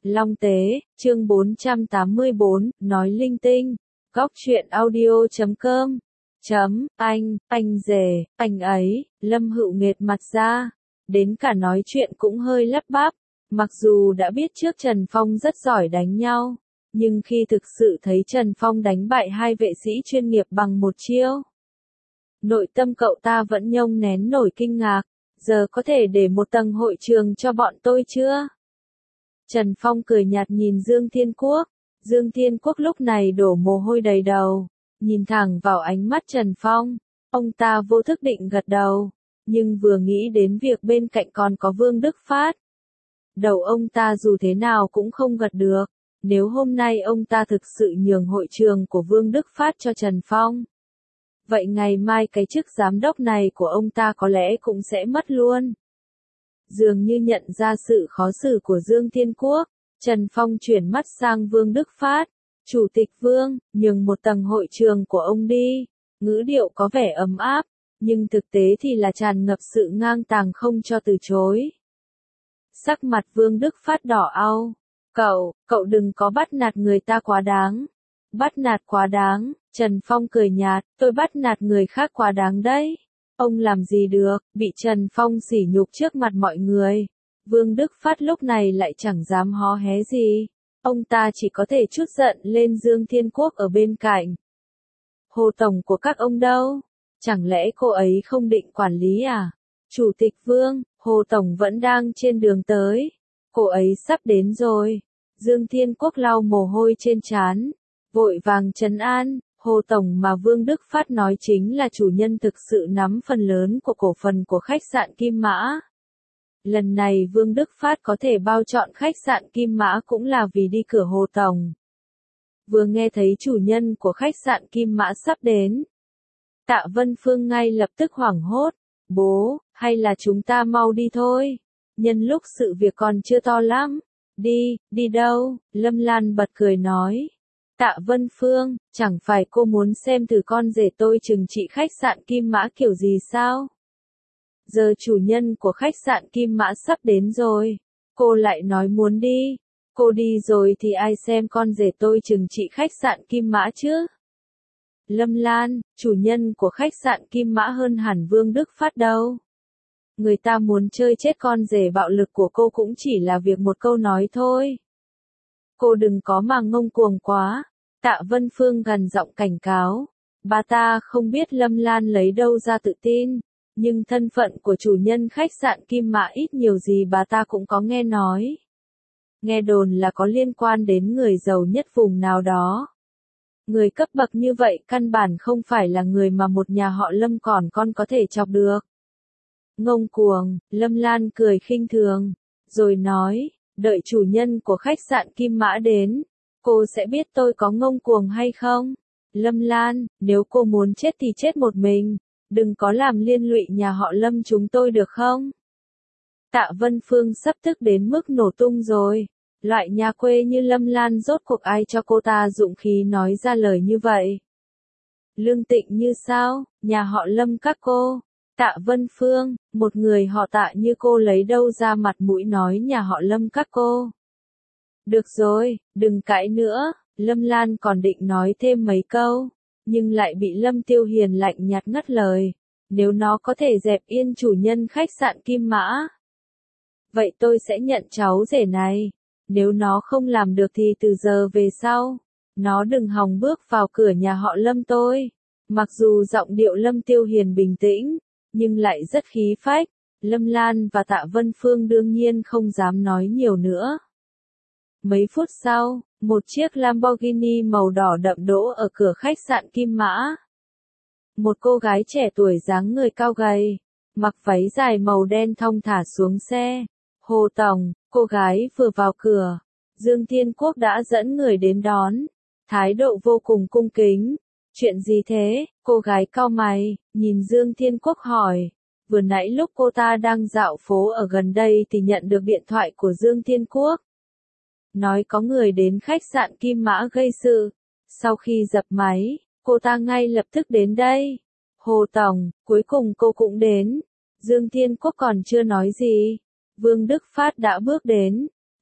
Long Tế, chương 484, nói linh tinh. Góc truyện audio.com. Anh rể, anh ấy, Lâm Hữu nghệt mặt ra. Đến cả nói chuyện cũng hơi lắp bắp. Mặc dù đã biết trước Trần Phong rất giỏi đánh nhau, nhưng khi thực sự thấy Trần Phong đánh bại hai vệ sĩ chuyên nghiệp bằng một chiêu, nội tâm cậu ta vẫn nhông nén nổi kinh ngạc. Giờ có thể để một tầng hội trường cho bọn tôi chưa? Trần Phong cười nhạt nhìn Dương Thiên Quốc. Dương Thiên Quốc lúc này đổ mồ hôi đầy đầu, nhìn thẳng vào ánh mắt Trần Phong. Ông ta vô thức định gật đầu, nhưng vừa nghĩ đến việc bên cạnh còn có Vương Đức Phát, đầu ông ta dù thế nào cũng không gật được. Nếu hôm nay ông ta thực sự nhường hội trường của Vương Đức Phát cho Trần Phong, vậy ngày mai cái chức giám đốc này của ông ta có lẽ cũng sẽ mất luôn. Dường như nhận ra sự khó xử của Dương Thiên Quốc, Trần Phong chuyển mắt sang Vương Đức Phát. Chủ tịch Vương, nhường một tầng hội trường của ông đi. Ngữ điệu có vẻ ấm áp, nhưng thực tế thì là tràn ngập sự ngang tàng không cho từ chối. Sắc mặt Vương Đức Phát đỏ au. Cậu đừng có bắt nạt người ta quá đáng. Bắt nạt quá đáng, Trần Phong cười nhạt, tôi bắt nạt người khác quá đáng đấy. Ông làm gì được, bị Trần Phong sỉ nhục trước mặt mọi người. Vương Đức Phát lúc này lại chẳng dám hó hé gì. Ông ta chỉ có thể trút giận lên Dương Thiên Quốc ở bên cạnh. Hồ tổng của các ông đâu? Chẳng lẽ cô ấy không định quản lý à? Chủ tịch Vương, Hồ tổng vẫn đang trên đường tới. Cô ấy sắp đến rồi. Dương Thiên Quốc lau mồ hôi trên trán, vội vàng trấn an. Hồ tổng mà Vương Đức Phát nói chính là chủ nhân thực sự nắm phần lớn của cổ phần của khách sạn Kim Mã. Lần này Vương Đức Phát có thể bao chọn khách sạn Kim Mã cũng là vì đi cửa Hồ tổng. Vừa nghe thấy chủ nhân của khách sạn Kim Mã sắp đến, Tạ Vân Phương ngay lập tức hoảng hốt. Bố, hay là chúng ta mau đi thôi. Nhân lúc sự việc còn chưa to lắm. Đi đâu? Lâm Lan bật cười nói. Tạ Vân Phương, chẳng phải cô muốn xem thử con rể tôi trừng trị khách sạn Kim Mã kiểu gì sao? Giờ chủ nhân của khách sạn Kim Mã sắp đến rồi. Cô lại nói muốn đi. Cô đi rồi thì ai xem con rể tôi trừng trị khách sạn Kim Mã chứ? Lâm Lan, chủ nhân của khách sạn Kim Mã hơn hẳn Vương Đức Phát đâu. Người ta muốn chơi chết con rể bạo lực của cô cũng chỉ là việc một câu nói thôi. Cô đừng có mà ngông cuồng quá. Tạ Vân Phương gằn giọng cảnh cáo. Bà ta không biết Lâm Lan lấy đâu ra tự tin, nhưng thân phận của chủ nhân khách sạn Kim Mã ít nhiều gì bà ta cũng có nghe nói. Nghe đồn là có liên quan đến người giàu nhất vùng nào đó. Người cấp bậc như vậy căn bản không phải là người mà một nhà họ Lâm còn con có thể chọc được. Ngông cuồng, Lâm Lan cười khinh thường, rồi nói, đợi chủ nhân của khách sạn Kim Mã đến, cô sẽ biết tôi có ngông cuồng hay không. Lâm Lan, nếu cô muốn chết thì chết một mình, đừng có làm liên lụy nhà họ Lâm chúng tôi được không? Tạ Vân Phương sắp tức đến mức nổ tung rồi. Loại nhà quê như Lâm Lan rốt cuộc ai cho cô ta dũng khí nói ra lời như vậy? Lương Tịnh như sao, nhà họ Lâm các cô? Tạ Vân Phương, một người họ Tạ như cô lấy đâu ra mặt mũi nói nhà họ Lâm các cô? Được rồi, đừng cãi nữa. Lâm Lan còn định nói thêm mấy câu, nhưng lại bị Lâm Tiêu Hiền lạnh nhạt ngắt lời. Nếu nó có thể dẹp yên chủ nhân khách sạn Kim Mã, vậy tôi sẽ nhận cháu rể này. Nếu nó không làm được thì từ giờ về sau, nó đừng hòng bước vào cửa nhà họ Lâm tôi. Mặc dù giọng điệu Lâm Tiêu Hiền bình tĩnh, nhưng lại rất khí phách. Lâm Lan và Tạ Vân Phương đương nhiên không dám nói nhiều nữa. Mấy phút sau, một chiếc Lamborghini màu đỏ đậm đỗ ở cửa khách sạn Kim Mã. Một cô gái trẻ tuổi dáng người cao gầy, mặc váy dài màu đen thong thả xuống xe. Hồ tổng, cô gái vừa vào cửa, Dương Thiên Quốc đã dẫn người đến đón, thái độ vô cùng cung kính. Chuyện gì thế? Cô gái cau mày, nhìn Dương Thiên Quốc hỏi. Vừa nãy lúc cô ta đang dạo phố ở gần đây thì nhận được điện thoại của Dương Thiên Quốc. Nói có người đến khách sạn Kim Mã gây sự. Sau khi dập máy, cô ta ngay lập tức đến đây. Hồ tổng, cuối cùng cô cũng đến. Dương Thiên Quốc còn chưa nói gì, Vương Đức Phát đã bước đến,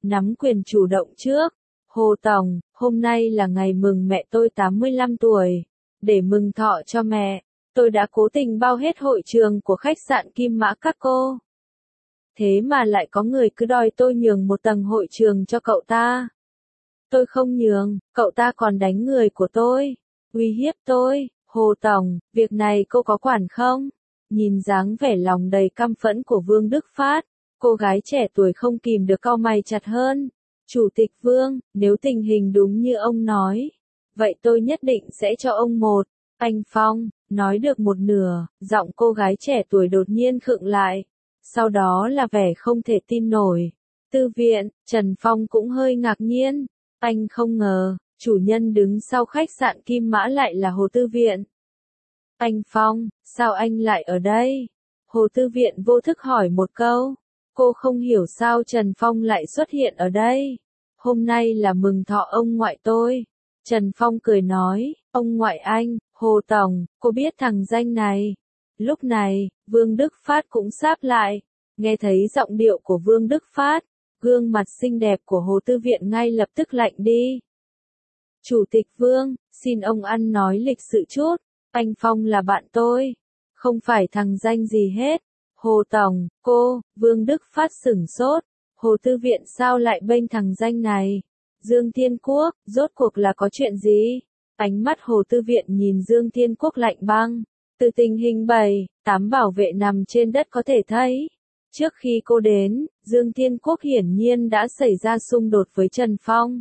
nắm quyền chủ động trước. Hồ Tổng, hôm nay là ngày mừng mẹ tôi 85 tuổi. Để mừng thọ cho mẹ, tôi đã cố tình bao hết hội trường của khách sạn Kim Mã các cô. Thế mà lại có người cứ đòi tôi nhường một tầng hội trường cho cậu ta. Tôi không nhường, cậu ta còn đánh người của tôi, uy hiếp tôi. Hồ Tổng, việc này cô có quản không? Nhìn dáng vẻ lòng đầy căm phẫn của Vương Đức Phát, cô gái trẻ tuổi không kìm được cau mày chặt hơn. Chủ tịch Vương, nếu tình hình đúng như ông nói, vậy tôi nhất định sẽ cho ông một. Anh Phong, nói được một nửa, giọng cô gái trẻ tuổi đột nhiên khựng lại. Sau đó là vẻ không thể tin nổi. Tư viện, Trần Phong cũng hơi ngạc nhiên. Anh không ngờ, chủ nhân đứng sau khách sạn Kim Mã lại là Hồ Tư Viện. Anh Phong, sao anh lại ở đây? Hồ Tư Viện vô thức hỏi một câu. Cô không hiểu sao Trần Phong lại xuất hiện ở đây. Hôm nay là mừng thọ ông ngoại tôi. Trần Phong cười nói, ông ngoại anh, Hồ Tổng, cô biết thằng danh này. Lúc này, Vương Đức Phát cũng sáp lại. Nghe thấy giọng điệu của Vương Đức Phát, gương mặt xinh đẹp của Hồ Tư Viện ngay lập tức lạnh đi. Chủ tịch Vương, xin ông ăn nói lịch sự chút. Anh Phong là bạn tôi, không phải thằng danh gì hết. Hồ Tổng, cô, Vương Đức Phát sửng sốt. Hồ Tư Viện sao lại bênh thằng danh này? Dương Thiên Quốc, rốt cuộc là có chuyện gì? Ánh mắt Hồ Tư Viện nhìn Dương Thiên Quốc lạnh băng. Từ tình hình 7-8 bảo vệ nằm trên đất có thể thấy. Trước khi cô đến, Dương Thiên Quốc hiển nhiên đã xảy ra xung đột với Trần Phong.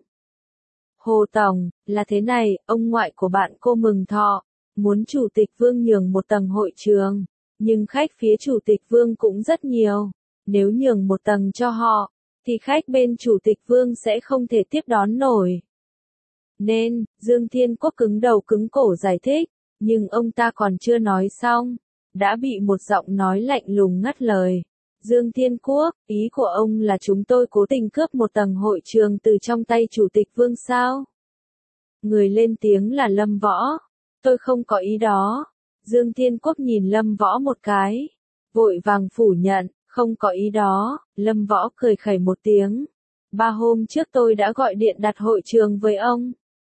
Hồ Tổng, là thế này, ông ngoại của bạn cô mừng thọ, muốn Chủ tịch Vương nhường một tầng hội trường, nhưng khách phía Chủ tịch Vương cũng rất nhiều. Nếu nhường một tầng cho họ, thì khách bên Chủ tịch Vương sẽ không thể tiếp đón nổi. Nên, Dương Thiên Quốc cứng đầu cứng cổ giải thích, nhưng ông ta còn chưa nói xong, đã bị một giọng nói lạnh lùng ngắt lời. Dương Thiên Quốc, ý của ông là chúng tôi cố tình cướp một tầng hội trường từ trong tay Chủ tịch Vương sao? Người lên tiếng là Lâm Võ. Tôi không có ý đó. Dương Thiên Quốc nhìn Lâm Võ một cái, vội vàng phủ nhận, không có ý đó. Lâm Võ cười khẩy một tiếng. 3 hôm trước tôi đã gọi điện đặt hội trường với ông.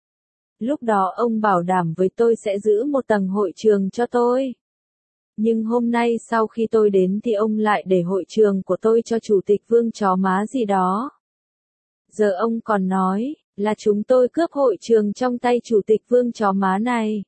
Lúc đó ông bảo đảm với tôi sẽ giữ một tầng hội trường cho tôi. Nhưng hôm nay sau khi tôi đến thì ông lại để hội trường của tôi cho Chủ tịch Vương chó má gì đó. Giờ ông còn nói, là chúng tôi cướp hội trường trong tay Chủ tịch Vương chó má này.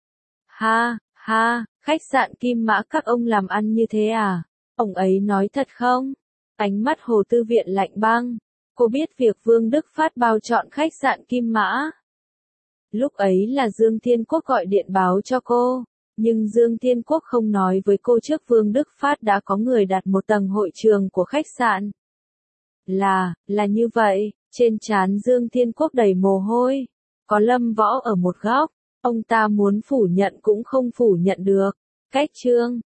Ha, ha, khách sạn Kim Mã các ông làm ăn như thế à? Ông ấy nói thật không? Ánh mắt Hồ Tư Viện lạnh băng. Cô biết việc Vương Đức Phát bao chọn khách sạn Kim Mã. Lúc ấy là Dương Thiên Quốc gọi điện báo cho cô. Nhưng Dương Thiên Quốc không nói với cô trước Vương Đức Phát đã có người đặt một tầng hội trường của khách sạn. Là như vậy, trên trán Dương Thiên Quốc đầy mồ hôi. Có Lâm Võ ở một góc, ông ta muốn phủ nhận cũng không phủ nhận được. Cách chương